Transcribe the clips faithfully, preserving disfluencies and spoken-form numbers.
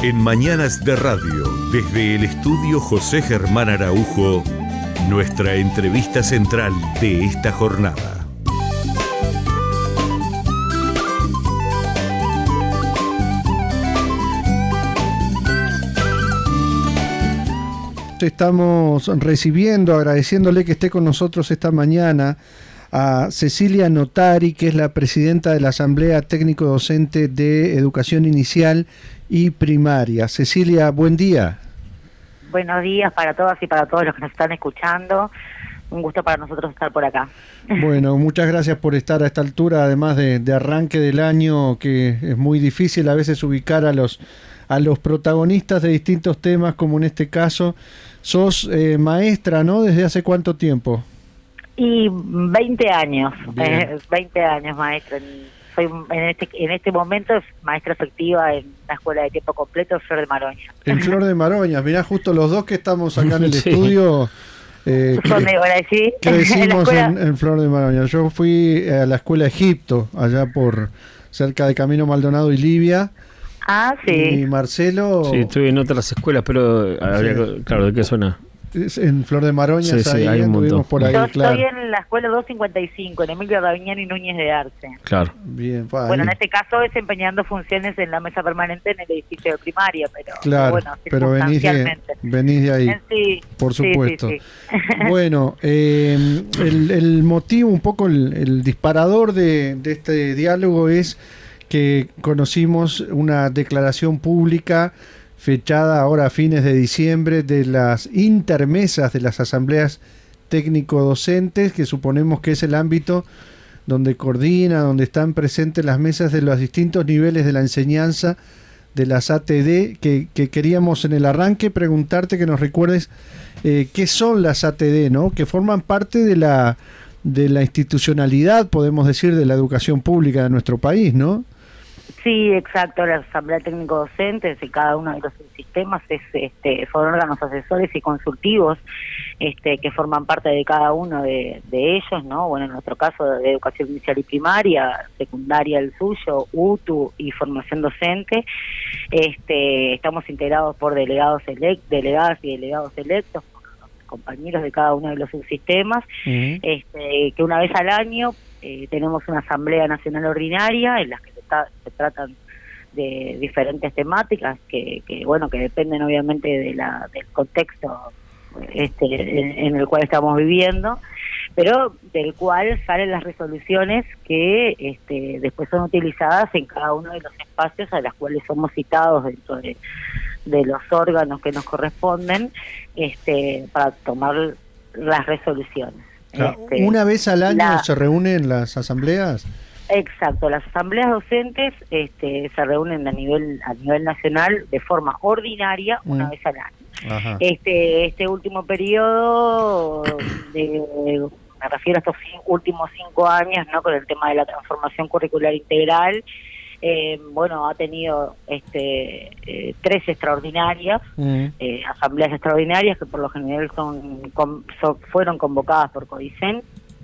En Mañanas de Radio, desde el estudio José Germán Araujo, nuestra entrevista central de esta jornada. Estamos recibiendo, agradeciéndole que esté con nosotros esta mañana a Cecilia Notari, que es la presidenta de la Asamblea Técnico Docente de Educación Inicial y Primaria. Cecilia, buen día. Buenos días para todas y para todos los que nos están escuchando. Un gusto para nosotros estar por acá. Bueno, muchas gracias por estar a esta altura, además de, de arranque del año, que es muy difícil a veces ubicar a los a los protagonistas de distintos temas, como en este caso. Sos eh, maestra, ¿no? ¿Desde hace cuánto tiempo? Y veinte años, eh, veinte años maestra. Soy en este en este momento maestra efectiva en la escuela de tiempo completo en Flor de Maroña. En Flor de Maroña, mirá, justo los dos que estamos acá en el sí. estudio. Eh, ¿Dónde ahora sí? Crecimos en, en, en Flor de Maroña. Yo fui a la escuela Egipto, allá por cerca de Camino Maldonado y Libia. Ah, sí. Y Marcelo... Sí, estuve en otras escuelas, pero habría, sí. claro, ¿de qué zona? En Flor de Maroña, sí, sí, hay un montón. Por ahí, Yo claro. estoy en la escuela doscientos cincuenta y cinco, en Emilio Gaviñán y Núñez de Arce. Claro. Bien, pa, bueno, en este caso desempeñando funciones en la mesa permanente en el edificio de primaria, pero claro, bueno, pero venís de, venís de ahí, sí, por supuesto. Sí, sí, sí. Bueno, eh, el, el motivo, un poco el, el disparador de, de este diálogo es que conocimos una declaración pública fechada ahora a fines de diciembre de las intermesas de las asambleas técnico-docentes, que suponemos que es el ámbito donde coordina, donde están presentes las mesas de los distintos niveles de la enseñanza de las A T D, que, que queríamos en el arranque preguntarte que nos recuerdes eh, qué son las A T D, ¿no? Que forman parte de la, de la institucionalidad, podemos decir, de la educación pública de nuestro país, ¿no? Sí, exacto. La Asamblea Técnico Docente de cada uno de los sistemas es, este, son órganos asesores y consultivos este, que forman parte de cada uno de, de ellos, ¿no? Bueno, en nuestro caso de educación inicial y primaria, secundaria el suyo, U T U y formación docente. Este, estamos integrados por delegados elect, delegadas y delegados electos, por los compañeros de cada uno de los subsistemas, uh-huh. este, que una vez al año eh, tenemos una Asamblea Nacional Ordinaria en la que se tratan de diferentes temáticas que, que bueno que dependen obviamente de la del contexto este en, en el cual estamos viviendo, pero del cual salen las resoluciones que este después son utilizadas en cada uno de los espacios a los cuales somos citados dentro de, de los órganos que nos corresponden este para tomar las resoluciones. Este, ¿Una vez al año la, se reúnen las asambleas? Exacto, las asambleas docentes este, se reúnen a nivel a nivel nacional de forma ordinaria una mm. vez al año. Ajá. Este este último periodo, de, me refiero a estos cinco, últimos cinco años, no, con el tema de la transformación curricular integral, eh, bueno, ha tenido este eh, tres extraordinarias, mm. eh, asambleas extraordinarias que por lo general son, con, son fueron convocadas por CODICEN.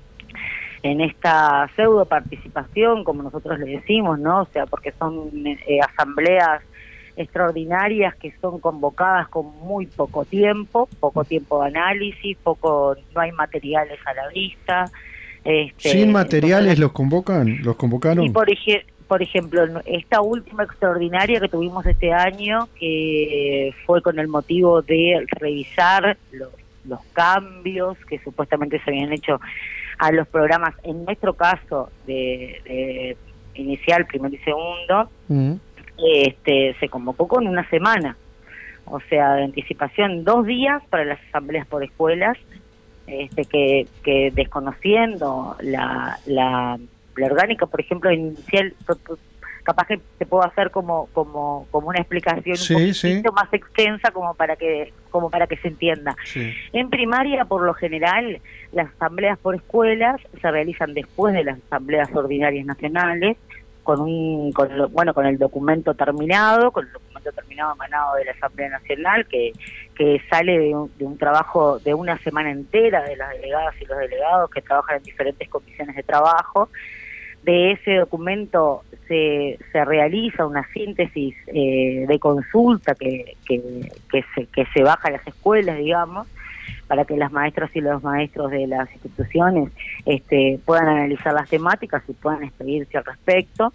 En esta pseudo participación, como nosotros le decimos, ¿no? O sea, porque son eh, asambleas extraordinarias que son convocadas con muy poco tiempo, poco tiempo de análisis, poco, no hay materiales a la vista. Este, ¿Sin materiales entonces, los convocan? ¿Los convocaron? Y por, ej- por ejemplo, esta última extraordinaria que tuvimos este año, que fue con el motivo de revisar los, los cambios que supuestamente se habían hecho a los programas, en nuestro caso de, de inicial, primero y segundo, uh-huh. este se convocó con una semana, o sea, de anticipación, dos días para las asambleas por escuelas, este que, que desconociendo la, la, la orgánica, por ejemplo, inicial, capaz que te puedo hacer como como como una explicación sí, un poquito sí. más extensa como para que como para que se entienda. Sí. En primaria, por lo general, las asambleas por escuelas se realizan después de las asambleas ordinarias nacionales, con un con lo, bueno con el documento terminado, con el documento terminado emanado de la Asamblea Nacional, que que sale de un, de un trabajo de una semana entera de las delegadas y los delegados que trabajan en diferentes comisiones de trabajo. de ese documento se, se realiza una síntesis eh, de consulta que, que, que, se, que se baja a las escuelas, digamos, para que las maestras y los maestros de las instituciones este, puedan analizar las temáticas y puedan expedirse al respecto.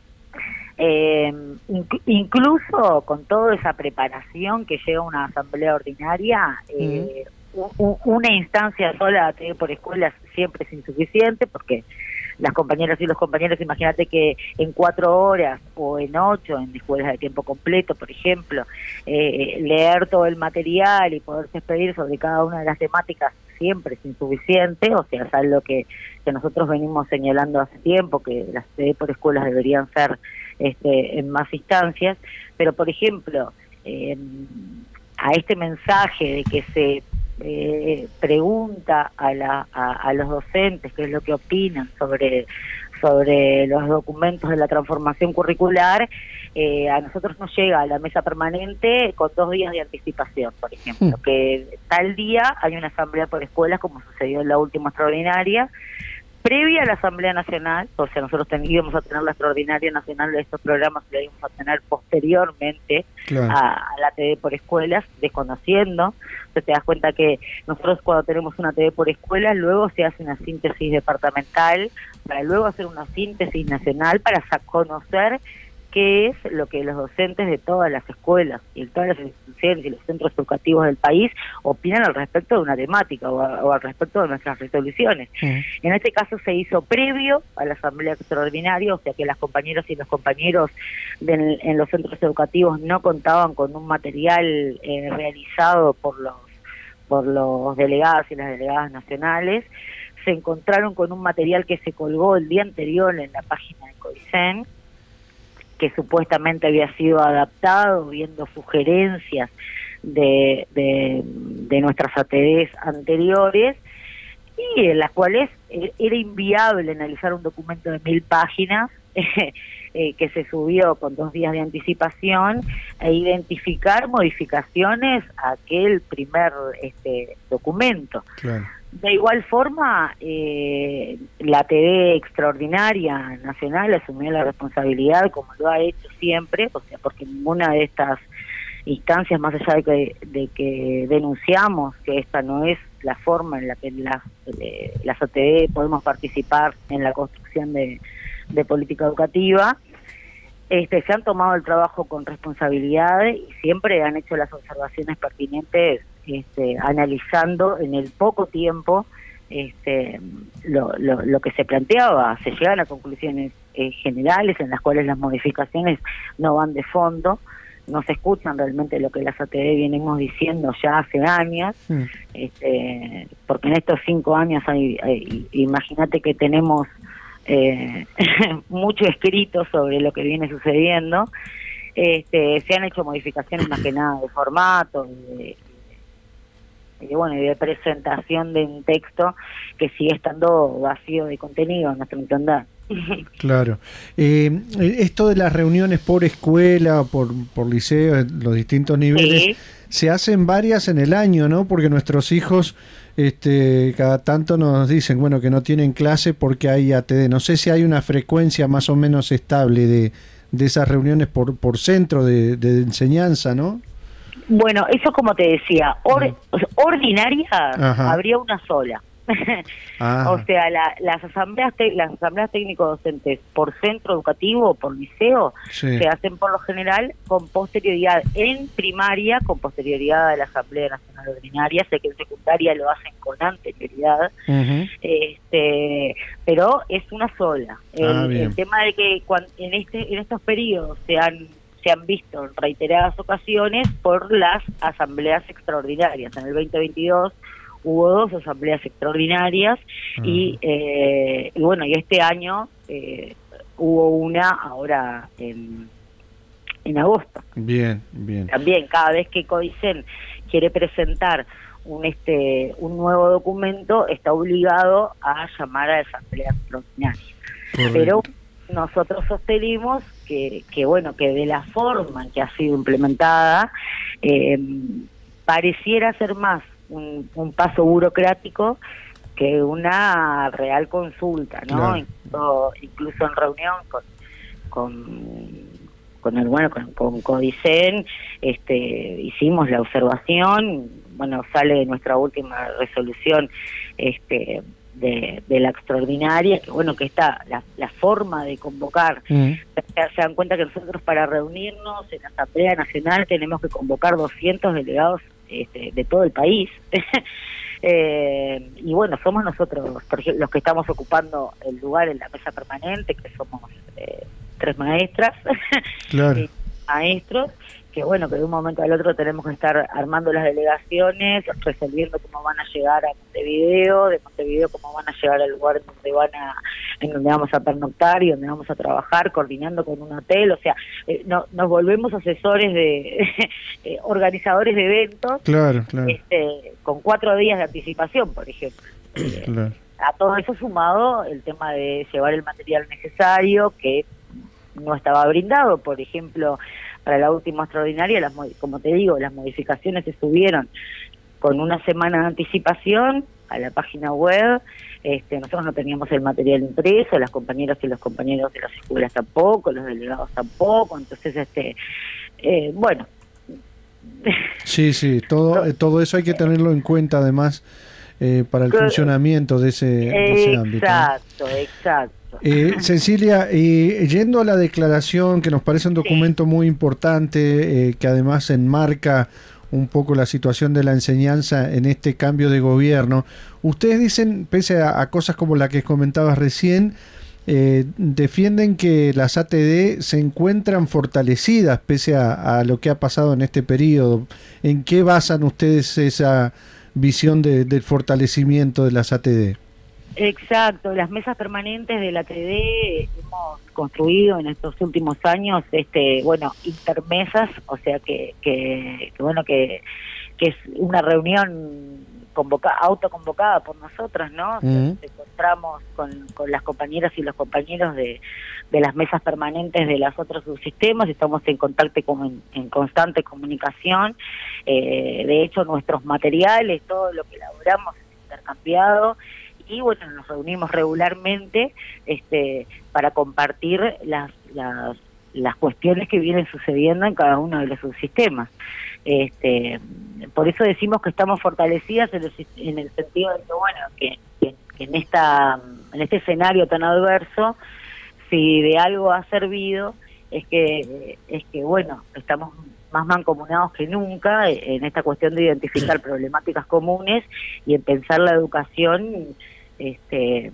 Eh, inc- incluso con toda esa preparación que lleva una asamblea ordinaria, eh, mm. u- una instancia sola por escuelas siempre es insuficiente, porque las compañeras y los compañeros, imagínate que en cuatro horas o en ocho, en escuelas de tiempo completo, por ejemplo, eh, leer todo el material y poderse expedir sobre cada una de las temáticas siempre es insuficiente. O sea, es algo que, que nosotros venimos señalando hace tiempo, que las T D por escuelas deberían ser este, en más instancias. Pero, por ejemplo, eh, a este mensaje de que se Eh, pregunta a, la, a, a los docentes qué es lo que opinan sobre, sobre los documentos de la transformación curricular, eh, a nosotros nos llega a la mesa permanente con dos días de anticipación, por ejemplo, mm. que tal día hay una asamblea por escuelas, como sucedió en la última extraordinaria, previa a la Asamblea Nacional. O sea, nosotros ten, íbamos a tener la extraordinaria nacional de estos programas, y la íbamos a tener posteriormente claro. a, a la T D por escuelas, desconociendo. Entonces te das cuenta que nosotros cuando tenemos una T D por escuelas, luego se hace una síntesis departamental, para luego hacer una síntesis nacional para conocer qué es lo que los docentes de todas las escuelas y todas las instituciones y los centros educativos del país opinan al respecto de una temática o, a, o al respecto de nuestras resoluciones. Sí. En este caso se hizo previo a la asamblea extraordinaria, o sea que las compañeras y los compañeros de, en los centros educativos no contaban con un material eh, realizado por los por los delegados y las delegadas nacionales. Se encontraron con un material que se colgó el día anterior en la página de CODICEN, que supuestamente había sido adaptado viendo sugerencias de, de, de nuestras A T Ds anteriores, y en las cuales era inviable analizar un documento de mil páginas eh, que se subió con dos días de anticipación e identificar modificaciones a aquel primer este, documento. Claro. De igual forma, eh, la T D extraordinaria nacional asumió la responsabilidad, como lo ha hecho siempre, o sea, porque ninguna de estas instancias, más allá de que, de que denunciamos que esta no es la forma en la que las, eh, las A T D podemos participar en la construcción de, de política educativa, este, se han tomado el trabajo con responsabilidad y siempre han hecho las observaciones pertinentes, Este, analizando en el poco tiempo este, lo, lo, lo que se planteaba. Se llegan a conclusiones eh, generales en las cuales las modificaciones no van de fondo, no se escuchan realmente lo que las A T D venimos diciendo ya hace años, mm. este, porque en estos cinco años hay, hay, imagínate que tenemos eh, mucho escrito sobre lo que viene sucediendo. Este, se han hecho modificaciones más que nada de formato, de, y bueno, y de presentación de un texto que sigue estando vacío de contenido, en nuestro entender. Claro. Eh, esto de las reuniones por escuela, por, por liceo, los distintos niveles, sí. Se hacen varias en el año, ¿no? Porque nuestros hijos este, cada tanto nos dicen, bueno, que no tienen clase porque hay A T D. No sé si hay una frecuencia más o menos estable de, de esas reuniones por, por centro de, de enseñanza, ¿no? Bueno, eso como te decía, or, ordinaria Ajá. habría una sola. O sea, la, las asambleas te, las asambleas técnico-docentes por centro educativo o por liceo sí. se hacen por lo general con posterioridad en primaria, con posterioridad a la Asamblea Nacional Ordinaria. Sé que en secundaria lo hacen con anterioridad, uh-huh. este, pero es una sola. El, ah, el tema de que cuando, en este en estos periodos se han se han visto en reiteradas ocasiones por las asambleas extraordinarias. En el veinte veintidós hubo dos asambleas extraordinarias uh-huh. y, eh, y bueno, y este año eh, hubo una ahora en, en agosto. Bien, bien. También cada vez que CODICEN quiere presentar un este un nuevo documento está obligado a llamar a esa asamblea extraordinaria. Correcto. Pero nosotros sostenimos que, que bueno, que de la forma en que ha sido implementada eh, pareciera ser más un, un paso burocrático que una real consulta, ¿no? Claro. Incluso, incluso en reunión con con, con el bueno con, con Codicen, este, hicimos la observación, bueno, sale de nuestra última resolución, este, de, de la extraordinaria, que bueno, que está la, la forma de convocar, mm. se, se dan cuenta que nosotros para reunirnos en la Asamblea Nacional tenemos que convocar doscientos delegados este, de todo el país. Eh, y bueno, somos nosotros los que estamos ocupando el lugar en la mesa permanente, que somos eh, tres maestras, claro. y maestros, que bueno, que de un momento al otro tenemos que estar armando las delegaciones, resolviendo cómo van a llegar a Montevideo, de Montevideo cómo van a llegar al lugar en donde van a, en donde vamos a pernoctar y donde vamos a trabajar, coordinando con un hotel, o sea, eh, no, nos volvemos asesores de eh, organizadores de eventos, claro, claro. Este, con cuatro días de anticipación, por ejemplo. Claro. A todo eso sumado el tema de llevar el material necesario que no estaba brindado, por ejemplo, para la última extraordinaria, las, como te digo, las modificaciones se subieron con una semana de anticipación a la página web. Este, nosotros no teníamos el material impreso, las compañeras y los compañeros de las escuelas tampoco, los delegados tampoco, entonces, este, eh, bueno. Sí, sí, todo, todo eso hay que tenerlo en cuenta además eh, para el funcionamiento de ese, de ese ámbito. Exacto, exacto. Eh, Cecilia, eh, yendo a la declaración, que nos parece un documento sí. muy importante, eh, que además enmarca un poco la situación de la enseñanza en este cambio de gobierno, ustedes dicen, pese a, a cosas como la que comentabas recién, eh, defienden que las A T D se encuentran fortalecidas pese a, a lo que ha pasado en este periodo. ¿En qué basan ustedes esa visión de, del fortalecimiento de las A T D? Exacto, las mesas permanentes de la A T D hemos construido en estos últimos años, este, bueno, intermesas, o sea que, que, que bueno que, que es una reunión convocada, autoconvocada por nosotras, ¿no? Uh-huh. Nos encontramos con, con las compañeras y los compañeros de, de las mesas permanentes de los otros subsistemas, estamos en contacto como en, en constante comunicación, eh, de hecho nuestros materiales, todo lo que elaboramos es intercambiado. Y bueno, nos reunimos regularmente este, para compartir las, las, las cuestiones que vienen sucediendo en cada uno de los subsistemas. Este, por eso decimos que estamos fortalecidas en el, en el sentido de que, bueno, que, que, que en, esta, en este escenario tan adverso, si de algo ha servido, es que, es que bueno, estamos más mancomunados que nunca en esta cuestión de identificar problemáticas comunes y en pensar la educación este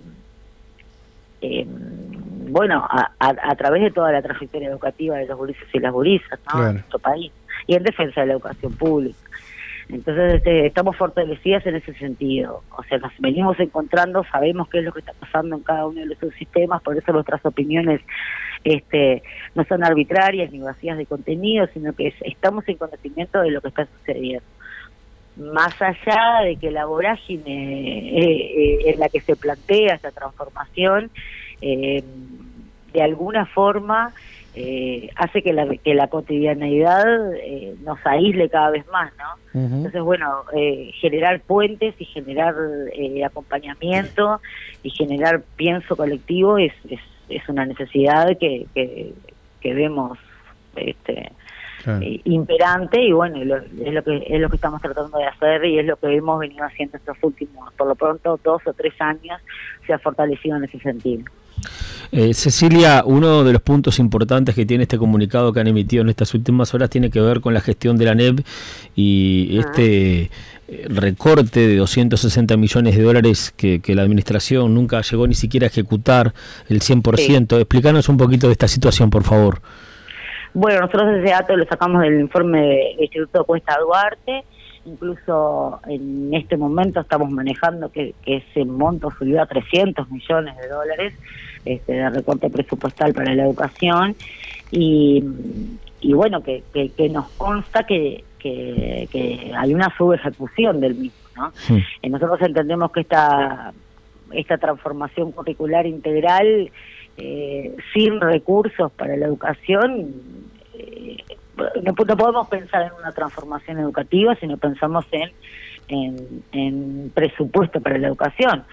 eh, bueno a, a, a través de toda la trayectoria educativa de los gurises y las gurisas, ¿no? Claro. En nuestro país, y en defensa de la educación pública. Entonces este, estamos fortalecidas en ese sentido, o sea, nos venimos encontrando, sabemos qué es lo que está pasando en cada uno de los subsistemas, por eso nuestras opiniones este no son arbitrarias ni vacías de contenido, sino que es, estamos en conocimiento de lo que está sucediendo. Más allá de que la vorágine eh, eh, en la que se plantea esta transformación, eh, de alguna forma eh, hace que la, que la cotidianeidad eh, nos aísle cada vez más, ¿no? Uh-huh. Entonces, bueno, eh, generar puentes y generar eh, acompañamiento y generar pienso colectivo es, es, es una necesidad que, que, que vemos este Claro. imperante, y bueno, lo, es lo que es lo que estamos tratando de hacer y es lo que hemos venido haciendo estos últimos, por lo pronto, dos o tres años, se ha fortalecido en ese sentido. Eh, Cecilia, uno de los puntos importantes que tiene este comunicado que han emitido en estas últimas horas tiene que ver con la gestión de la N E P y ah. este recorte de doscientos sesenta millones de dólares que, que la administración nunca llegó ni siquiera a ejecutar el cien por ciento. Sí. Explícanos un poquito de esta situación, por favor. Bueno, nosotros ese dato lo sacamos del informe del Instituto Cuesta Duarte, incluso en este momento estamos manejando que, que ese monto subió a trescientos millones de dólares este, de recorte presupuestal para la educación, y, y bueno, que, que, que nos consta que, que, que hay una subejecución del mismo, ¿no? Sí. Eh, nosotros entendemos que esta, esta transformación curricular integral, Eh, sin recursos para la educación, eh, no, no podemos pensar en una transformación educativa si no pensamos en, en, en presupuesto para la educación.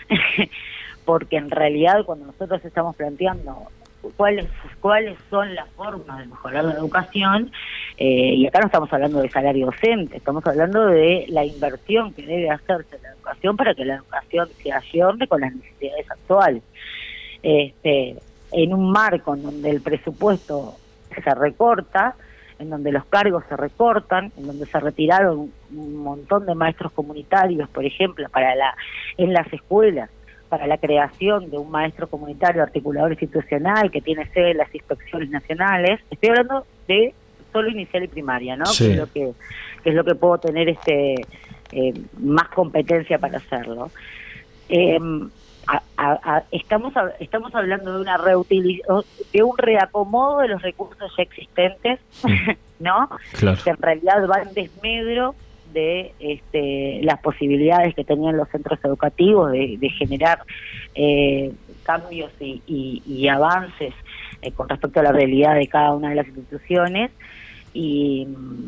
Porque en realidad cuando nosotros estamos planteando cuáles cuáles son las formas de mejorar la educación, eh, y acá no estamos hablando de salario docente, estamos hablando de la inversión que debe hacerse en la educación para que la educación se ayorne con las necesidades actuales. Este, en un marco en donde el presupuesto se recorta, en donde los cargos se recortan, en donde se retiraron un montón de maestros comunitarios, por ejemplo, para la en las escuelas, para la creación de un maestro comunitario articulador institucional que tiene sede en las inspecciones nacionales. Estoy hablando de solo inicial y primaria, ¿no? Sí. Que es lo que, que es lo que puedo tener este eh, más competencia para hacerlo. Eh, a, a, a, estamos a, estamos hablando de una reutilización, de un reacomodo de los recursos ya existentes, ¿no? Claro. Que en realidad va en desmedro de este, las posibilidades que tenían los centros educativos de, de generar eh, cambios y, y, y avances eh, con respecto a la realidad de cada una de las instituciones. Y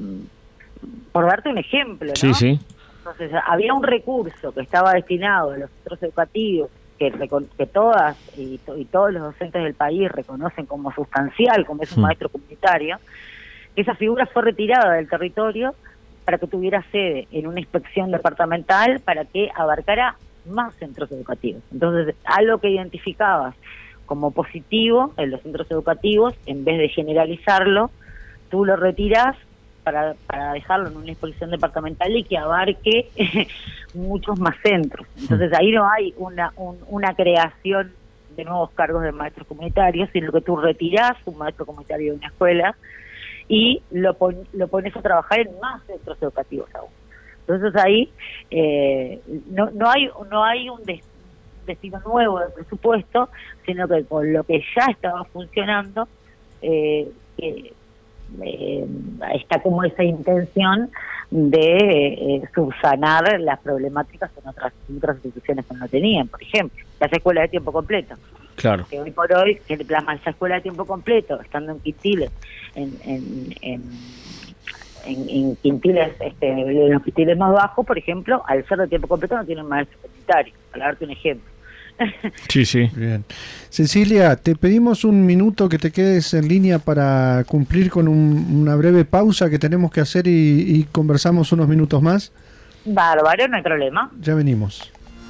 por darte un ejemplo, ¿no? Sí, sí. Entonces, había un recurso que estaba destinado a los centros educativos que, que todas y, to, y todos los docentes del país reconocen como sustancial, como es un Mm. maestro comunitario. Esa figura fue retirada del territorio para que tuviera sede en una inspección departamental para que abarcara más centros educativos. Entonces, algo que identificabas como positivo en los centros educativos, en vez de generalizarlo, tú lo retirás para, para dejarlo en una inspección departamental y que abarque muchos más centros. Entonces, ahí no hay una, un, una creación de nuevos cargos de maestros comunitarios, sino que tú retirás un maestro comunitario de una escuela y lo, pon, lo pones a trabajar en más centros educativos aún. Entonces ahí eh, no, no hay no hay un des, destino nuevo de presupuesto, sino que con lo que ya estaba funcionando eh, eh, eh, está como esa intención de eh, subsanar las problemáticas en otras, en otras instituciones que no tenían. Por ejemplo, las escuelas de tiempo completo. Claro. Que hoy por hoy se plasma esa escuela de tiempo completo, estando en Quintiles, en, en, en, en, en Quintiles, este, en los Quintiles más bajos, por ejemplo, al ser de tiempo completo no tienen maestro comunitario, para darte un ejemplo. Sí, sí. Bien. Cecilia, te pedimos un minuto que te quedes en línea para cumplir con un, una breve pausa que tenemos que hacer y, y conversamos unos minutos más. Bárbaro, no hay problema. Ya venimos.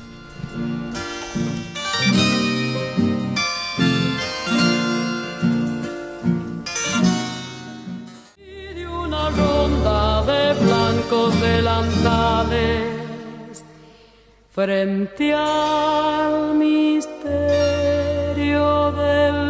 De blancos delantales frente al misterio del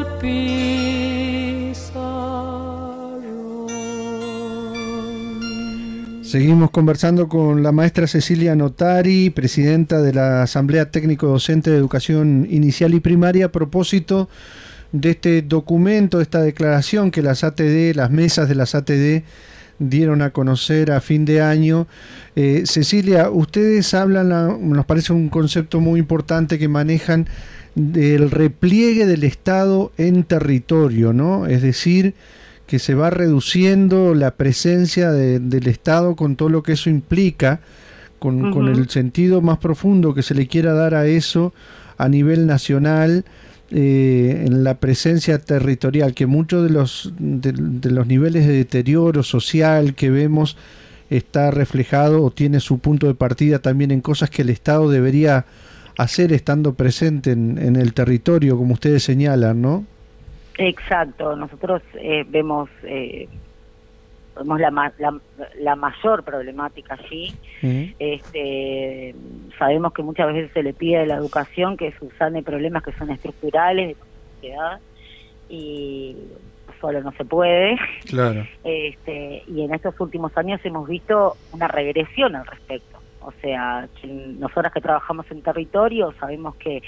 pizarrón. Seguimos conversando con la maestra Cecilia Notari, presidenta de la Asamblea Técnico Docente de Educación Inicial y Primaria, a propósito de este documento, esta declaración que las A T D, las mesas de las A T D dieron a conocer a fin de año. Eh, Cecilia, ustedes hablan, nos parece un concepto muy importante que manejan del repliegue del Estado en territorio, ¿no? Es decir, que se va reduciendo la presencia de, del Estado con todo lo que eso implica, con, uh-huh. con el sentido más profundo que se le quiera dar a eso a nivel nacional. Eh, en la presencia territorial, que muchos de los de, de los niveles de deterioro social que vemos está reflejado o tiene su punto de partida también en cosas que el Estado debería hacer estando presente en, en el territorio, como ustedes señalan, ¿no? Exacto, nosotros eh, vemos eh, vemos la, la, la mayor problemática allí. Uh-huh. Este, sabemos que muchas veces se le pide a la educación que subsane problemas que son estructurales de la sociedad y solo no se puede. Claro. Este, y en estos últimos años hemos visto una regresión al respecto. O sea, que nosotras que trabajamos en territorio sabemos que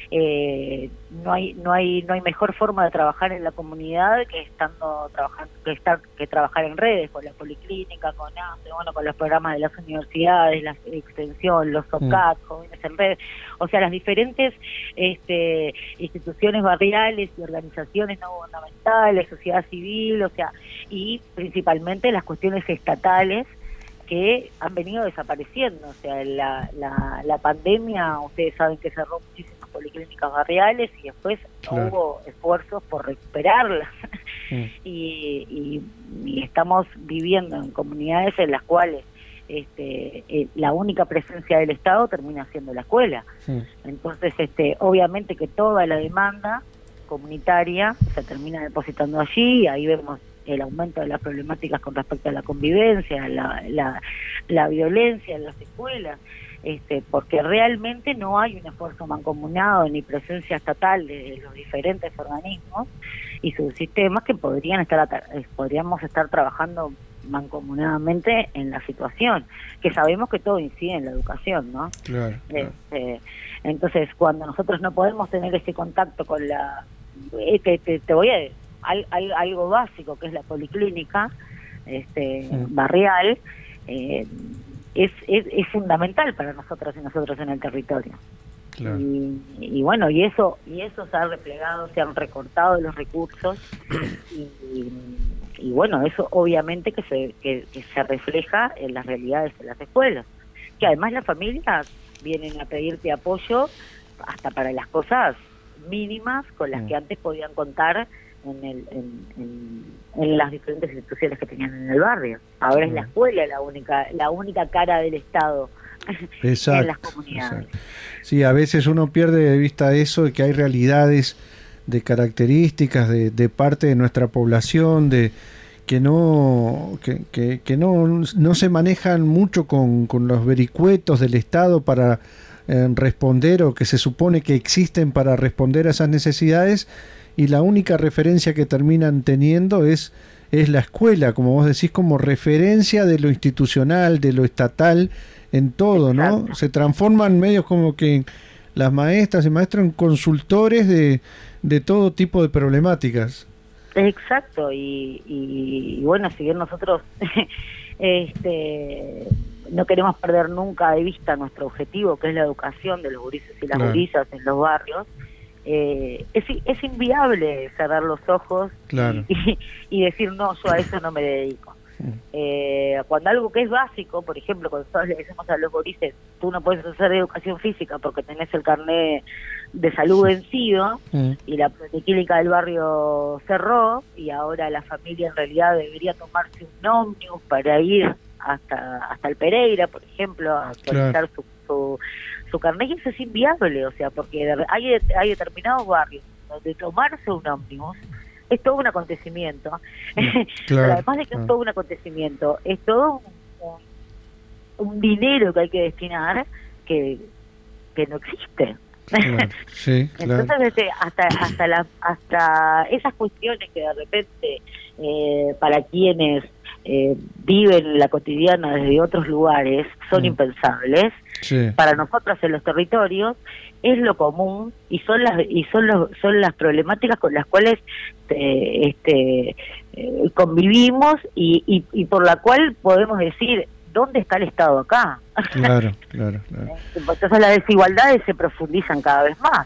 eh, no hay no hay no hay mejor forma de trabajar en la comunidad que estando trabajando que estar que trabajar en redes, con la policlínica, con A S E, bueno, con los programas de las universidades, la extensión, los O C A T, mm. jóvenes en redes, o sea, las diferentes este, instituciones barriales y organizaciones no gubernamentales, sociedad civil, o sea, y principalmente las cuestiones estatales que han venido desapareciendo. O sea, la, la, la pandemia, ustedes saben que cerró muchísimas policlínicas barriales y después claro. no hubo esfuerzos por recuperarlas. Mm. y, y, y estamos viviendo en comunidades en las cuales este, eh, la única presencia del Estado termina siendo la escuela. Mm. Entonces, este, obviamente que toda la demanda comunitaria se termina depositando allí, y ahí vemos el aumento de las problemáticas con respecto a la convivencia, la, la, la violencia en las escuelas, este, porque realmente no hay un esfuerzo mancomunado ni presencia estatal de los diferentes organismos y sus sistemas que podrían estar podríamos estar trabajando mancomunadamente en la situación, que sabemos que todo incide en la educación, ¿no? Claro, claro. Este, entonces, cuando nosotros no podemos tener ese contacto con la... Eh, te, te, te voy a decir, Al, al, algo básico que es la policlínica este, sí. barrial eh, es, es, es fundamental para nosotros y nosotros en el territorio. Claro. Y, y bueno, y eso y eso se ha replegado, se han recortado los recursos y, y, y bueno, eso obviamente que se, que, que se refleja en las realidades de las escuelas, que además las familias vienen a pedirte apoyo hasta para las cosas mínimas con las sí. que antes podían contar en, el, en, en, en las diferentes instituciones que tenían en el barrio. Ahora mm. es la escuela la única la única cara del Estado exacto, en las comunidades. Exacto. Sí, a veces uno pierde de vista eso, de que hay realidades de características de, de parte de nuestra población, de que no que, que, que no, no se manejan mucho con, con los vericuetos del Estado para eh, responder, o que se supone que existen para responder a esas necesidades, y la única referencia que terminan teniendo es, es la escuela, como vos decís, como referencia de lo institucional, de lo estatal, en todo, exacto. ¿no? Se transforman medios como que las maestras y maestros en consultores de, de todo tipo de problemáticas. Exacto, y, y, y bueno, si bien nosotros este, no queremos perder nunca de vista nuestro objetivo, que es la educación de los gurises y las claro. gurisas en los barrios, Eh, es, es inviable cerrar los ojos claro. y, y decir no, yo a eso no me dedico. Mm. Eh, cuando algo que es básico, por ejemplo, cuando nosotros le decimos a los gurises, tú no puedes hacer educación física porque tenés el carnet de salud vencido mm. y la policlínica del barrio cerró, y ahora la familia en realidad debería tomarse un ómnibus para ir hasta hasta el Pereira, por ejemplo, a actualizar claro. su, su su carnet, y eso es inviable, o sea, porque hay, hay determinados barrios donde tomarse un ómnibus es todo un acontecimiento. Claro, pero además de que claro. es todo un acontecimiento, es todo un, un, un dinero que hay que destinar que, que no existe. Claro, sí, claro. Entonces, este, hasta hasta la, hasta esas cuestiones que de repente eh, para quienes eh, viven la cotidiana desde otros lugares son mm. impensables. Sí. Para nosotros en los territorios es lo común, y son las y son los son las problemáticas con las cuales eh, este eh, convivimos y, y y por la cual podemos decir ¿dónde está el Estado acá? Claro, claro, claro. Entonces las desigualdades se profundizan cada vez más.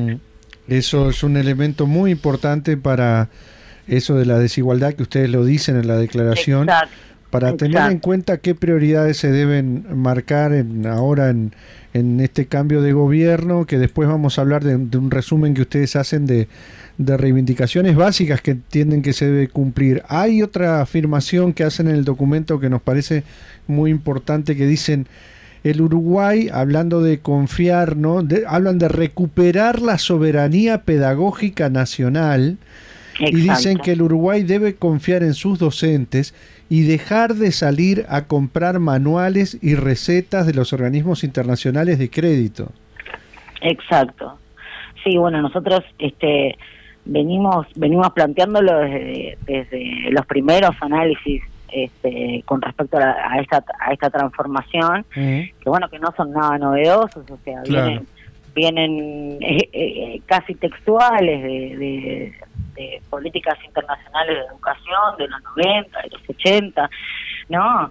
Eso es un elemento muy importante para eso de la desigualdad que ustedes lo dicen en la declaración. Exacto. Para Exacto. tener en cuenta qué prioridades se deben marcar en, ahora en, en este cambio de gobierno, que después vamos a hablar de, de un resumen que ustedes hacen de, de reivindicaciones básicas que entienden que se debe cumplir. Hay otra afirmación que hacen en el documento que nos parece muy importante, que dicen: el Uruguay, hablando de confiar, ¿no? De, hablan de recuperar la soberanía pedagógica nacional. Exacto. Y dicen que el Uruguay debe confiar en sus docentes y dejar de salir a comprar manuales y recetas de los organismos internacionales de crédito. Exacto. Sí, bueno, nosotros este venimos venimos planteándolo desde, desde los primeros análisis este, con respecto a, la, a esta a esta transformación, uh-huh. que bueno, que no son nada novedosos, o sea, claro. vienen, vienen eh, eh, casi textuales de, de, de políticas internacionales de educación de los noventa, de los ochenta, ¿no?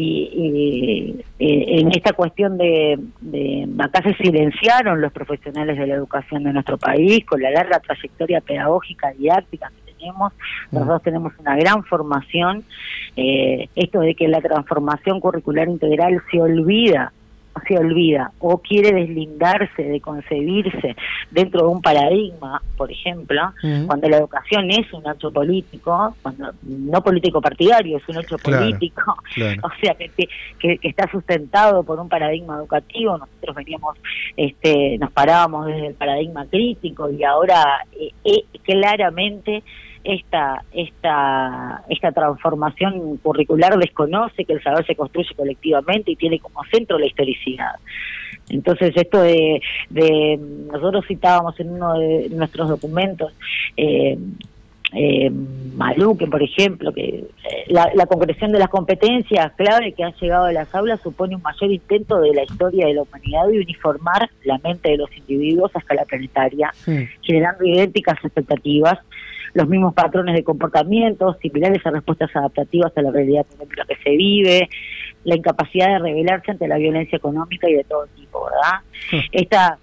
Y, y, y en esta cuestión de, de acá se silenciaron los profesionales de la educación de nuestro país con la larga trayectoria pedagógica didáctica que tenemos. Nosotros tenemos una gran formación. Eh, esto de que la transformación curricular integral se olvida se olvida o quiere deslindarse de concebirse dentro de un paradigma, por ejemplo, uh-huh. cuando la educación es un hecho político, cuando no político partidario, es un hecho claro, político, claro. o sea, que, que, que está sustentado por un paradigma educativo. Nosotros veníamos, este, nos parábamos desde el paradigma crítico y ahora eh, eh, claramente esta esta esta transformación curricular desconoce que el saber se construye colectivamente y tiene como centro la historicidad. Entonces esto de, de nosotros citábamos en uno de nuestros documentos eh, eh, Maluque, por ejemplo, que eh, la, la concreción de las competencias clave que han llegado a las aulas supone un mayor intento de la historia de la humanidad de uniformar la mente de los individuos a escala planetaria, sí. generando idénticas expectativas, los mismos patrones de comportamiento, similares a respuestas adaptativas a la realidad económica que se vive, la incapacidad de rebelarse ante la violencia económica y de todo tipo, ¿verdad? Sí. Esta,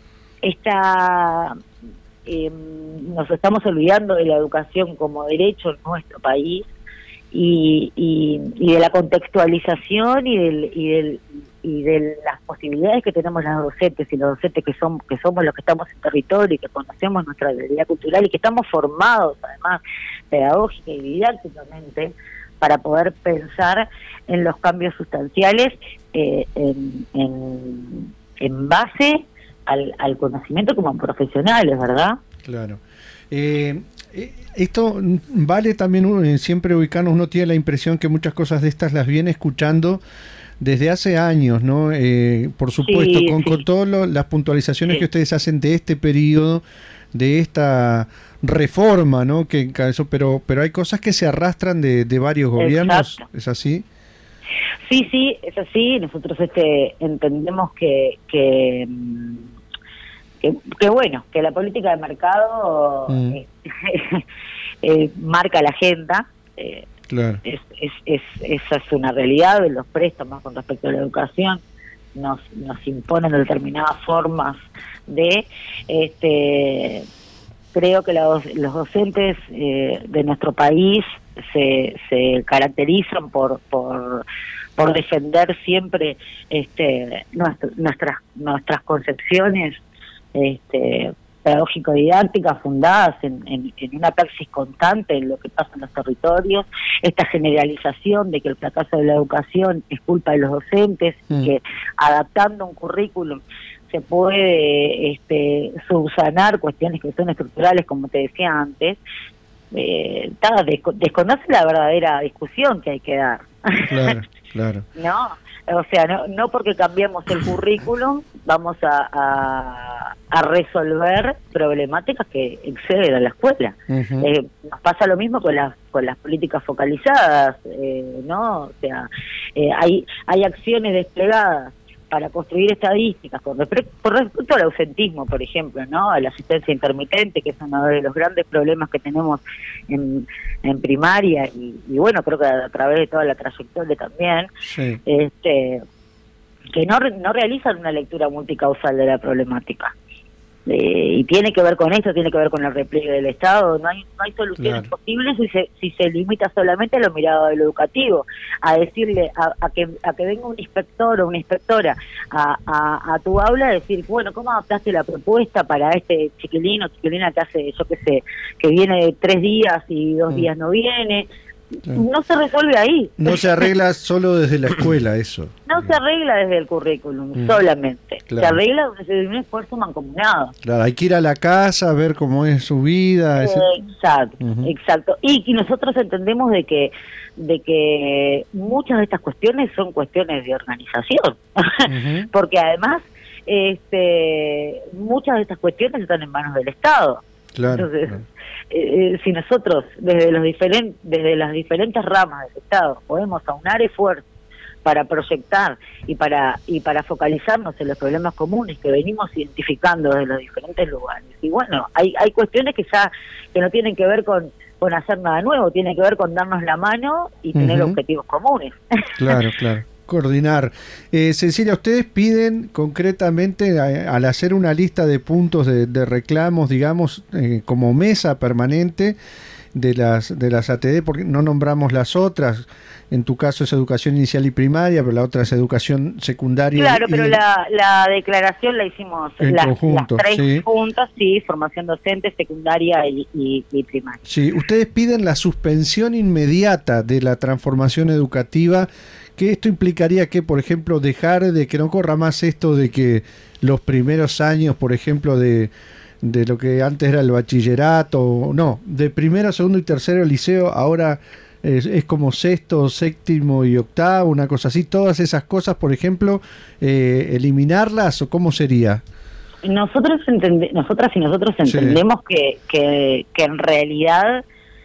esta eh, nos estamos olvidando de la educación como derecho en nuestro país y, y, y de la contextualización y del, y del y de las posibilidades que tenemos las docentes y los docentes que son que somos los que estamos en territorio y que conocemos nuestra realidad cultural y que estamos formados además pedagógica y didácticamente para poder pensar en los cambios sustanciales eh, en, en, en base al, al conocimiento como profesionales, ¿verdad? Claro. Eh, esto vale también, siempre ubicarnos, uno tiene la impresión que muchas cosas de estas las viene escuchando desde hace años, ¿no? Eh, por supuesto, sí, con, sí. con todas las puntualizaciones sí. que ustedes hacen de este periodo, de esta reforma, ¿no? Que eso, pero pero hay cosas que se arrastran de, de varios gobiernos, Exacto. ¿es así? Sí, sí, es así. Nosotros este entendemos que que, que, que bueno, que la política de mercado mm. eh, eh, marca la agenda. Eh, Claro. Es, es, es, esa es una realidad. Los préstamos con respecto a la educación nos, nos imponen determinadas formas de este creo que los, los docentes eh, de nuestro país se, se caracterizan por, por por defender siempre este nuestro, nuestras nuestras concepciones este pedagógico-didácticas fundadas en, en, en una praxis constante en lo que pasa en los territorios, esta generalización de que el fracaso de la educación es culpa de los docentes, mm. que adaptando un currículum se puede este, subsanar cuestiones que son estructurales, como te decía antes, eh, ta, desco- desconoce la verdadera discusión que hay que dar. Claro, claro. No, o sea, no, no porque cambiemos el currículum vamos a, a, a resolver problemáticas que exceden a la escuela. Uh-huh. Eh, nos pasa lo mismo con las con las políticas focalizadas, eh, ¿no? O sea, eh, hay hay acciones desplegadas para construir estadísticas con respecto, con respecto al ausentismo, por ejemplo, ¿no? A la asistencia intermitente, que es uno de los grandes problemas que tenemos en, en primaria y, y bueno, creo que a, a través de toda la trayectoria también, sí. este que no, no realizan una lectura multicausal de la problemática. Eh, y tiene que ver con esto, tiene que ver con el repliegue del Estado. No hay no hay soluciones claro. posibles si se si se limita solamente a lo mirado de lo educativo, a decirle a, a que a que venga un inspector o una inspectora a, a, a tu aula a decir, bueno, ¿cómo adaptaste la propuesta para este chiquilino o chiquilina que hace, yo qué sé, que viene tres días y dos mm. días no viene? Claro. No se resuelve ahí. No se arregla solo desde la escuela eso. No se arregla desde el currículum, mm. solamente. Claro. Se arregla desde un esfuerzo mancomunado. Claro, hay que ir a la casa a ver cómo es su vida. Eh, exacto, uh-huh. exacto. Y, y nosotros entendemos de que de que muchas de estas cuestiones son cuestiones de organización, uh-huh. porque además este muchas de estas cuestiones están en manos del Estado. Claro, Entonces, claro. eh, si nosotros desde los diferentes desde las diferentes ramas del Estado podemos aunar esfuerzos para proyectar y para y para focalizarnos en los problemas comunes que venimos identificando desde los diferentes lugares, y bueno, hay hay cuestiones que ya que no tienen que ver con con hacer nada nuevo, tienen que ver con darnos la mano y tener Ujú. objetivos comunes. Claro, claro. Coordinar. Eh, Cecilia, ustedes piden concretamente a- al hacer una lista de puntos de, de reclamos, digamos, eh, como mesa permanente de las de las A T D, porque no nombramos las otras. En tu caso es educación inicial y primaria, pero la otra es educación secundaria. Claro, y- pero la, la declaración la hicimos En las, conjunto, las tres sí. juntas, sí, formación docente, secundaria y, y, y primaria. Sí, ustedes piden la suspensión inmediata de la transformación educativa, que esto implicaría que, por ejemplo, dejar de que no corra más esto de que los primeros años, por ejemplo, de, de lo que antes era el bachillerato, no, de primero, segundo y tercero liceo, ahora es, es como sexto, séptimo y octavo, una cosa así, todas esas cosas, por ejemplo, eh, eliminarlas, o cómo sería. Nosotros entende, nosotras y nosotros Sí. entendemos que, que, que en realidad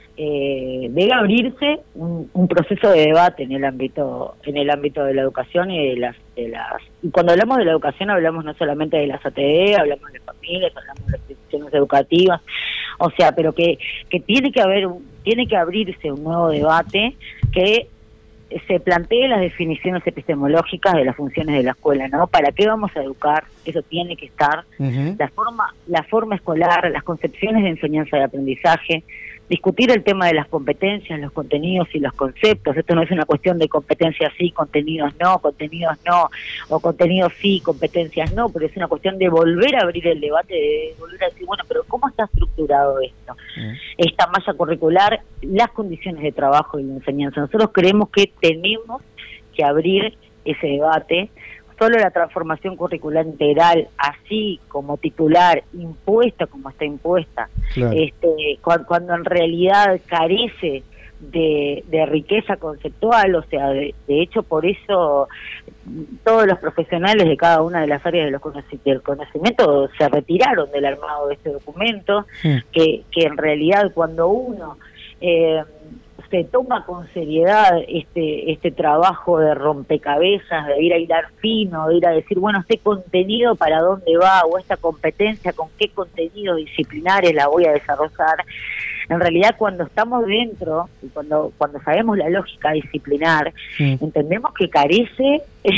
eh, debe abrirse un, un proceso de debate en el ámbito en el ámbito de la educación y de las de las y cuando hablamos de la educación hablamos no solamente de las A T D, hablamos de familias, hablamos de las instituciones educativas, o sea, pero que que tiene que haber un, tiene que abrirse un nuevo debate que se plantee las definiciones epistemológicas de las funciones de la escuela, ¿no? ¿Para qué vamos a educar? Eso tiene que estar. Uh-huh. La forma, la forma escolar, las concepciones de enseñanza y aprendizaje, discutir el tema de las competencias, los contenidos y los conceptos. Esto no es una cuestión de competencias sí, contenidos no, contenidos no, o contenidos sí, competencias no, pero es una cuestión de volver a abrir el debate, de volver a decir, bueno, pero ¿cómo está estructurado esto? Uh-huh. Esta malla curricular, las condiciones de trabajo y de enseñanza. Nosotros creemos que tenemos que abrir ese debate. Solo la transformación curricular integral, así como titular, impuesta como está impuesta, Claro. este, cuando, cuando en realidad carece de, de riqueza conceptual, o sea, de, de hecho por eso todos los profesionales de cada una de las áreas de los conoci- del conocimiento se retiraron del armado de este documento, Sí. que, que en realidad cuando uno eh, se toma con seriedad este este trabajo de rompecabezas, de ir a hilar fino, de ir a decir, bueno, este contenido para dónde va, o esta competencia con qué contenidos disciplinares la voy a desarrollar, en realidad cuando estamos dentro y cuando cuando sabemos la lógica disciplinar, Sí. entendemos que carece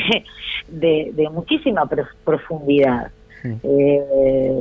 de, de muchísima pro- profundidad. Sí. Eh,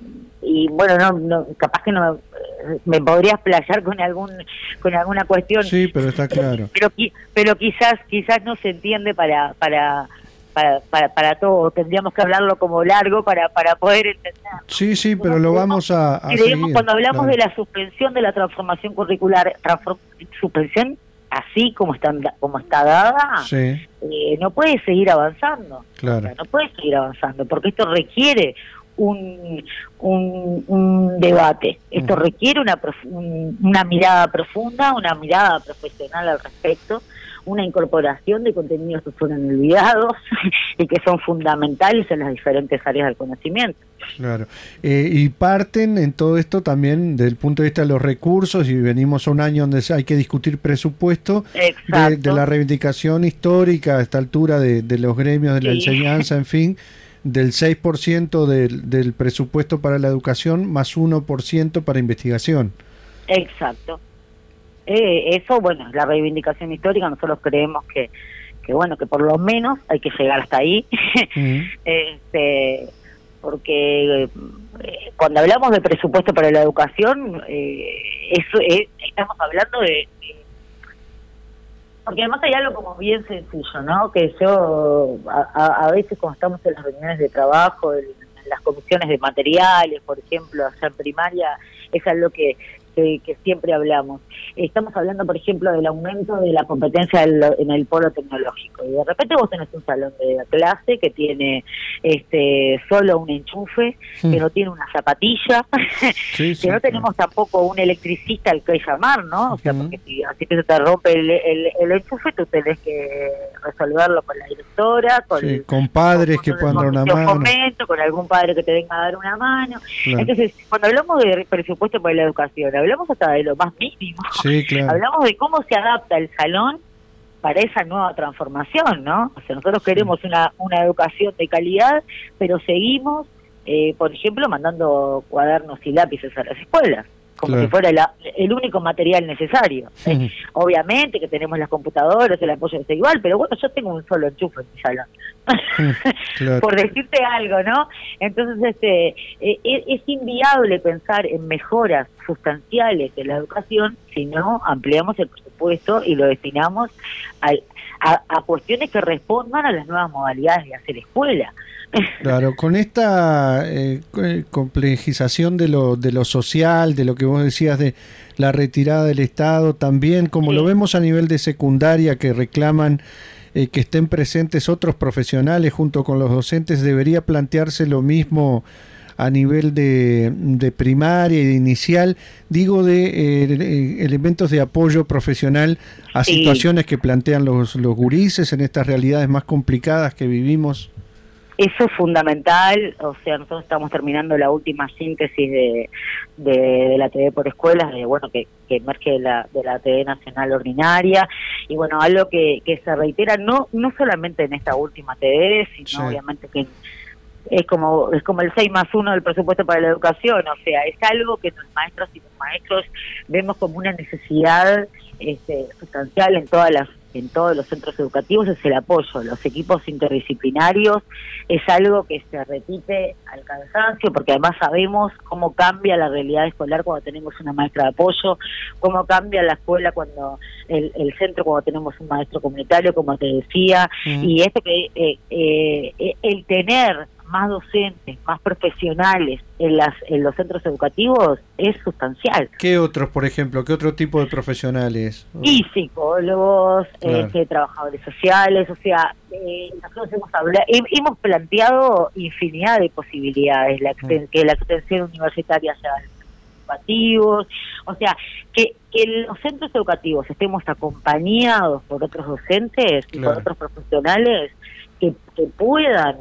y bueno, no, no capaz que no me podría explayar con algún con alguna cuestión, Sí, pero está claro. pero qui- pero quizás quizás no se entiende para para para para, para todo, tendríamos que hablarlo como largo para para poder entender. Sí, sí, pero lo vamos a, a Creemos, seguir. cuando hablamos Claro. de la suspensión de la transformación curricular, transform- suspensión así como está como está dada, Sí, eh, no puede seguir avanzando. claro. O sea, no puede seguir avanzando, porque esto requiere un, un, un debate, esto Ujú. requiere una, prof- un- una mirada profunda, una mirada profesional al respecto, una incorporación de contenidos que fueron olvidados y que son fundamentales en las diferentes áreas del conocimiento. Claro. Eh, y parten en todo esto también del punto de vista de los recursos, y venimos a un año donde hay que discutir presupuesto, de, Exacto. de la reivindicación histórica a esta altura de, de los gremios de la Sí. enseñanza, en fin, del seis por ciento del, del presupuesto para la educación más uno por ciento para investigación. Exacto. Eh, eso, bueno, la reivindicación histórica, nosotros creemos que, que bueno, que por lo menos hay que llegar hasta ahí. Ujú. este porque eh, cuando hablamos de presupuesto para la educación, eh, eso es, estamos hablando de, de porque además hay algo como bien sencillo, ¿no? Que yo a, a, a veces cuando estamos en las reuniones de trabajo, en, en las comisiones de materiales, por ejemplo, allá en primaria, es algo que, que, que siempre hablamos. estamos hablando, por ejemplo, del aumento de la competencia del, en el polo tecnológico, y de repente vos tenés un salón de clase que tiene este solo un enchufe, sí. que no tiene una zapatilla, sí, que sí, no tenemos claro. tampoco un electricista al que llamar, ¿no? O sea, uh-huh. porque si así que se te rompe el, el, el enchufe, tú tenés que resolverlo con la directora, con, sí, con padres con, que puedan dar una mano, fomento, con algún padre que te venga a dar una mano. Claro. Entonces, cuando hablamos de presupuesto para la educación, hablamos hasta de lo más mínimo. Sí, claro. Hablamos de cómo se adapta el salón para esa nueva transformación, ¿no? O sea, nosotros queremos sí. una, una educación de calidad, pero seguimos, eh, por ejemplo, mandando cuadernos y lápices a las escuelas, como claro. si fuera la, el único material necesario. Sí. ¿eh? Obviamente que tenemos las computadoras, el apoyo es igual, pero bueno, yo tengo un solo enchufe en mi salón. Claro. Por decirte algo, ¿no? Entonces, este eh, es, es inviable pensar en mejoras sustanciales de la educación si no ampliamos el presupuesto y lo destinamos a, a, a cuestiones que respondan a las nuevas modalidades de hacer escuela. Claro, con esta eh, complejización de lo de lo social, de lo que vos decías de la retirada del Estado, también como sí. lo vemos a nivel de secundaria que reclaman eh, que estén presentes otros profesionales junto con los docentes, debería plantearse lo mismo a nivel de, de primaria y de inicial, digo de eh, elementos de apoyo profesional a sí. situaciones que plantean los, los gurises en estas realidades más complicadas que vivimos. Eso es fundamental, o sea, nosotros estamos terminando la última síntesis de, de, de la T V por escuelas, de bueno que, que emerge de la, de la T V nacional ordinaria, y bueno, algo que, que se reitera no no solamente en esta última T V, sino sí. obviamente que es como es como el seis más uno del presupuesto para la educación, o sea, es algo que los maestros y los maestros vemos como una necesidad este, sustancial en todas las en todos los centros educativos, es el apoyo. Los equipos interdisciplinarios es algo que se repite al cansancio, porque además sabemos cómo cambia la realidad escolar cuando tenemos una maestra de apoyo, cómo cambia la escuela cuando el, el centro cuando tenemos un maestro comunitario, como te decía, mm. y esto que eh, eh, el tener más docentes, más profesionales en las en los centros educativos es sustancial. ¿Qué otros, por ejemplo? ¿Qué otro tipo de profesionales? Y psicólogos, claro. eh, trabajadores sociales, o sea, eh, nosotros hemos hablado, hemos planteado infinidad de posibilidades, la exten- que la extensión universitaria sea educativos, o sea, que, que los centros educativos estemos acompañados por otros docentes y claro. por otros profesionales que, que puedan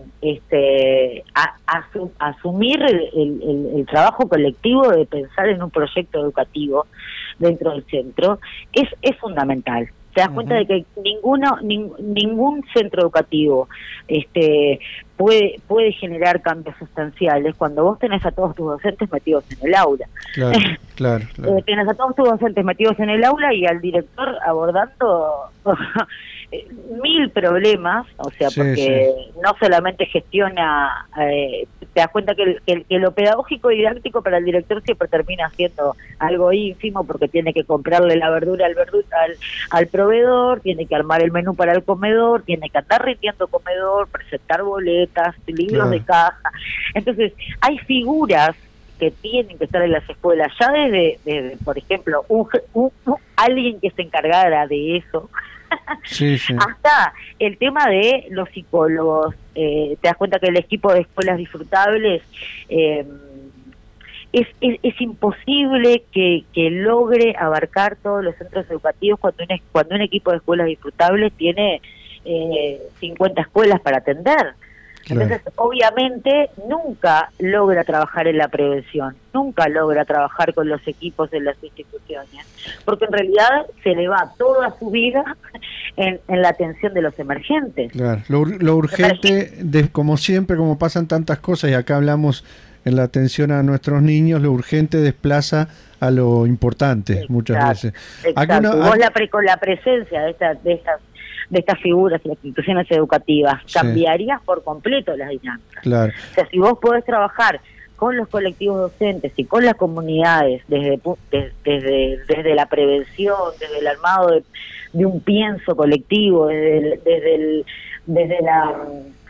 este a, asu, asumir el, el, el trabajo colectivo de pensar en un proyecto educativo dentro del centro es, es fundamental. Te das uh-huh. cuenta de que ninguno ning, ningún centro educativo este puede puede generar cambios sustanciales cuando vos tenés a todos tus docentes metidos en el aula. Claro, claro, claro. Eh, tenés a todos tus docentes metidos en el aula y al director abordando mil problemas, o sea, sí, porque sí. no solamente gestiona, eh, te das cuenta que, que, que lo pedagógico y didáctico para el director siempre termina siendo algo ínfimo, porque tiene que comprarle la verdura al, verdu- al, al proveedor, tiene que armar el menú para el comedor, tiene que andar rindiendo comedor, presentar boletas, libros claro. de caja. Entonces, hay figuras que tienen que estar en las escuelas, ya desde, desde por ejemplo, un, un, un, alguien que se encargara de eso, sí, sí. hasta el tema de los psicólogos. Eh, te das cuenta que el equipo de escuelas disfrutables eh, es, es, es imposible que, que logre abarcar todos los centros educativos cuando un, cuando un equipo de escuelas disfrutables tiene eh, cincuenta escuelas para atender. Claro. Entonces, obviamente, nunca logra trabajar en la prevención, nunca logra trabajar con los equipos de las instituciones, porque en realidad se le va toda su vida en, en la atención de los emergentes. Claro, lo, lo urgente, de, como siempre, como pasan tantas cosas, y acá hablamos en la atención a nuestros niños, lo urgente desplaza a lo importante, exacto, muchas veces. Exacto. Una, Vos la pre, con la presencia de estas... De estas de estas figuras y las instituciones educativas, sí. cambiarías por completo las dinámicas. Claro. O sea, si vos podés trabajar con los colectivos docentes y con las comunidades desde desde, desde, desde la prevención, desde el armado de, de un pienso colectivo, desde el, desde, el, desde la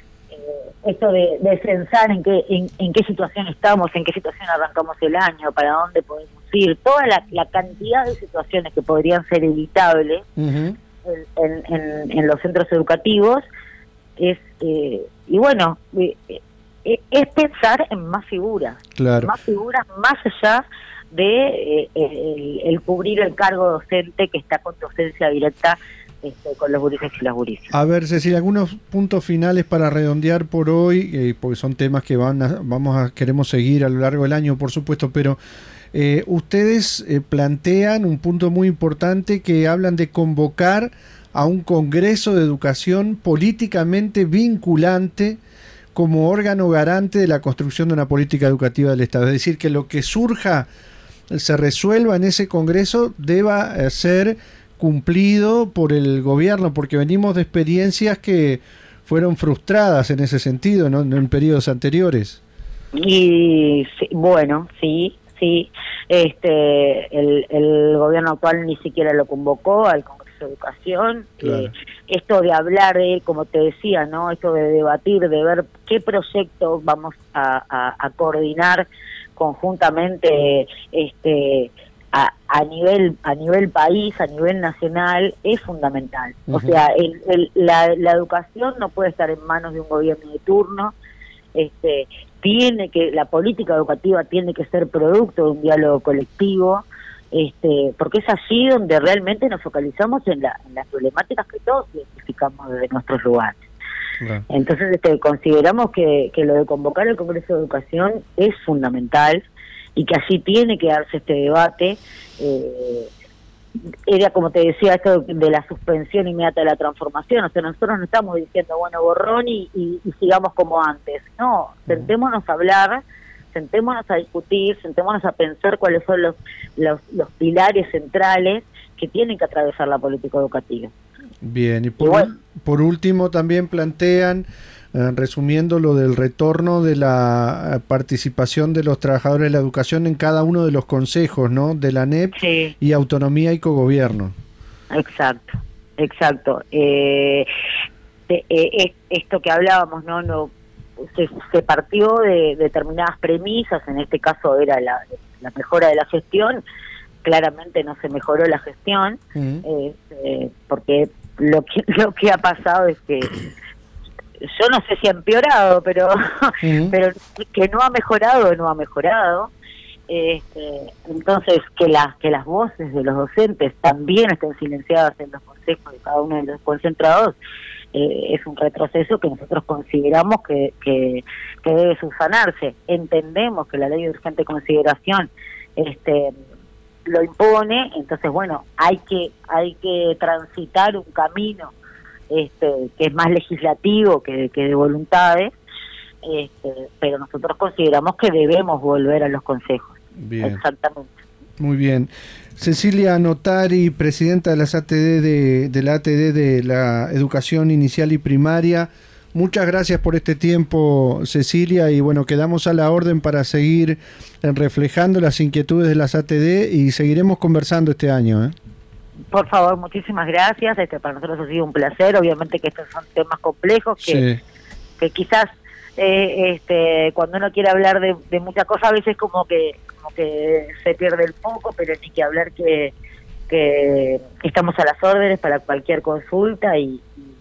esto de, de pensar en qué, en, en qué situación estamos, en qué situación arrancamos el año, para dónde podemos ir, toda la, la cantidad de situaciones que podrían ser evitables uh-huh. en, en, en, en los centros educativos, es eh, y bueno, eh, eh, es pensar en más figuras, claro. más figuras más allá de eh, el, el cubrir el cargo docente que está con docencia directa este, con los gurises y las gurises. A ver, Cecilia, algunos puntos finales para redondear por hoy, eh, porque son temas que van a, vamos a queremos seguir a lo largo del año, por supuesto, pero eh, ustedes eh, plantean un punto muy importante, que hablan de convocar a un Congreso de Educación políticamente vinculante como órgano garante de la construcción de una política educativa del Estado. Es decir, que lo que surja, se resuelva en ese Congreso, deba ser cumplido por el gobierno, porque venimos de experiencias que fueron frustradas en ese sentido, ¿no? En periodos anteriores. Y sí, bueno, sí, sí. Este, el, el gobierno actual ni siquiera lo convocó al Congreso de Educación. Claro. Eh, esto de hablar de, como te decía, ¿no? Esto de debatir, de ver qué proyectos vamos a, a, a coordinar conjuntamente, este, a, a nivel a nivel país, a nivel nacional, es fundamental. Uh-huh. O sea, el, el, la, la educación no puede estar en manos de un gobierno de turno. Este, tiene que la política educativa tiene que ser producto de un diálogo colectivo, este, porque es allí donde realmente nos focalizamos en, la, en las problemáticas que todos identificamos desde nuestros lugares. Claro. Entonces este, consideramos que, que lo de convocar el Congreso de Educación es fundamental y que allí tiene que darse este debate. Eh, era como te decía, esto de la suspensión inmediata de la transformación. O sea, nosotros no estamos diciendo, bueno, borrón y, y, y sigamos como antes. No, sentémonos a hablar, sentémonos a discutir, sentémonos a pensar cuáles son los, los, los pilares centrales que tienen que atravesar la política educativa. Bien, y por, y bueno, por último también plantean, eh, resumiendo, lo del retorno de la participación de los trabajadores de la educación en cada uno de los consejos, ¿no? De la A N E P, sí. Y autonomía y cogobierno. Exacto, exacto. Eh, de, eh, esto que hablábamos, ¿no? no se, se partió de determinadas premisas, en este caso era la, la mejora de la gestión. Claramente no se mejoró la gestión, uh-huh. eh, eh, porque lo que lo que ha pasado es que yo no sé si ha empeorado, pero uh-huh. pero que no ha mejorado, no ha mejorado. Este, entonces que las que las voces de los docentes también estén silenciadas en los consejos de cada uno de los concentrados, eh, es un retroceso que nosotros consideramos que, que, que debe subsanarse. Entendemos que la ley de urgente consideración este lo impone, entonces bueno, hay que hay que transitar un camino este que es más legislativo que, que de voluntades, este, pero nosotros consideramos que debemos volver a los consejos. Bien. Exactamente. Muy bien. Cecilia Notari, presidenta de las A T D de, de la A T D de la Educación Inicial y Primaria. Muchas gracias por este tiempo, Cecilia, y bueno, quedamos a la orden para seguir reflejando las inquietudes de las A T D y seguiremos conversando este año, ¿eh? Por favor, muchísimas gracias. Este, para nosotros ha sido un placer. Obviamente que estos son temas complejos que, sí. que quizás eh, este, cuando uno quiere hablar de, de muchas cosas, a veces como que como que se pierde el foco, pero ni que hablar que, que estamos a las órdenes para cualquier consulta y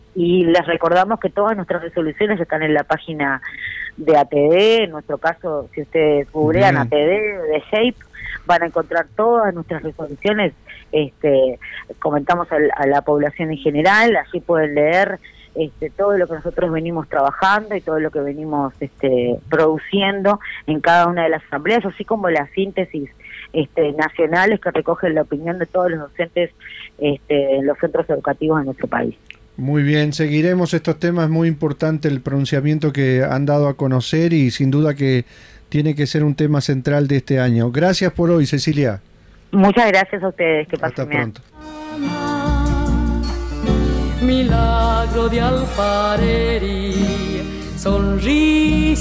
Y les recordamos que todas nuestras resoluciones están en la página de A T D. En nuestro caso, si ustedes googlean A T D de Shape, van a encontrar todas nuestras resoluciones. Este, comentamos a la, a la población en general, allí pueden leer este, todo lo que nosotros venimos trabajando y todo lo que venimos este, produciendo en cada una de las asambleas, así como las síntesis este, nacionales que recogen la opinión de todos los docentes este, en los centros educativos de nuestro país. Muy bien, seguiremos estos temas. Muy importante el pronunciamiento que han dado a conocer y sin duda que tiene que ser un tema central de este año. Gracias por hoy, Cecilia. Muchas gracias a ustedes. Que pasen Hasta bien. Pronto. Milagro de alfarería, sonríe.